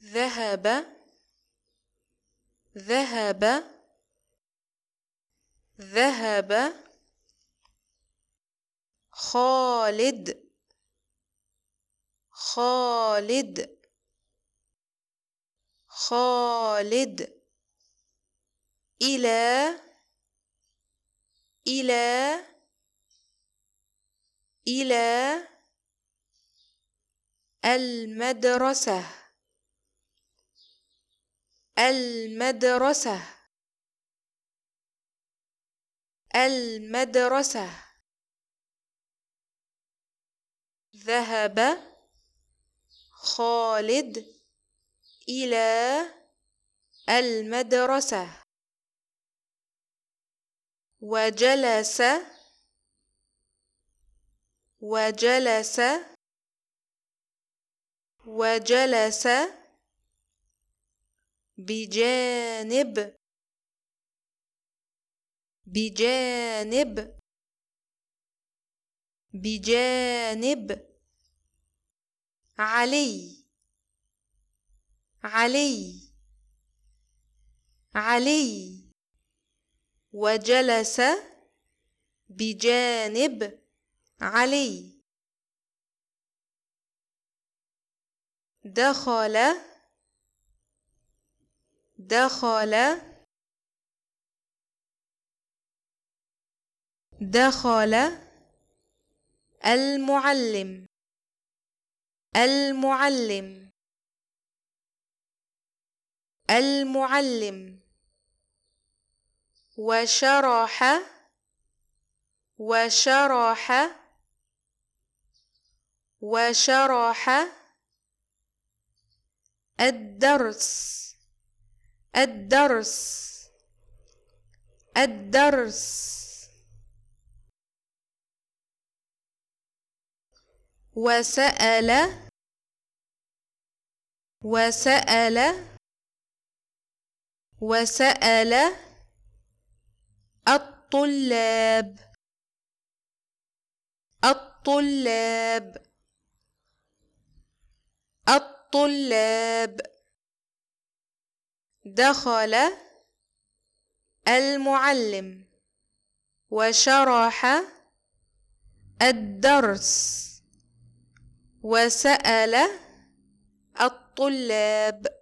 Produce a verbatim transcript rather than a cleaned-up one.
ذهب ذهب ذهب خالد خالد خالد إلى إلى إلى المدرسة المدرسة المدرسة ذهب خالد إلى المدرسة وجلس وجلس وجلس بجانب بجانب بجانب علي علي علي وجلس بجانب علي دخل دخل دخل المعلم المعلم المعلم وشرح وشرح وشرح الدرس الدرس الدرس وسأل وسأل وسأل الطلاب الطلاب الطلاب دخل المعلم وشرح الدرس وسأل الطلاب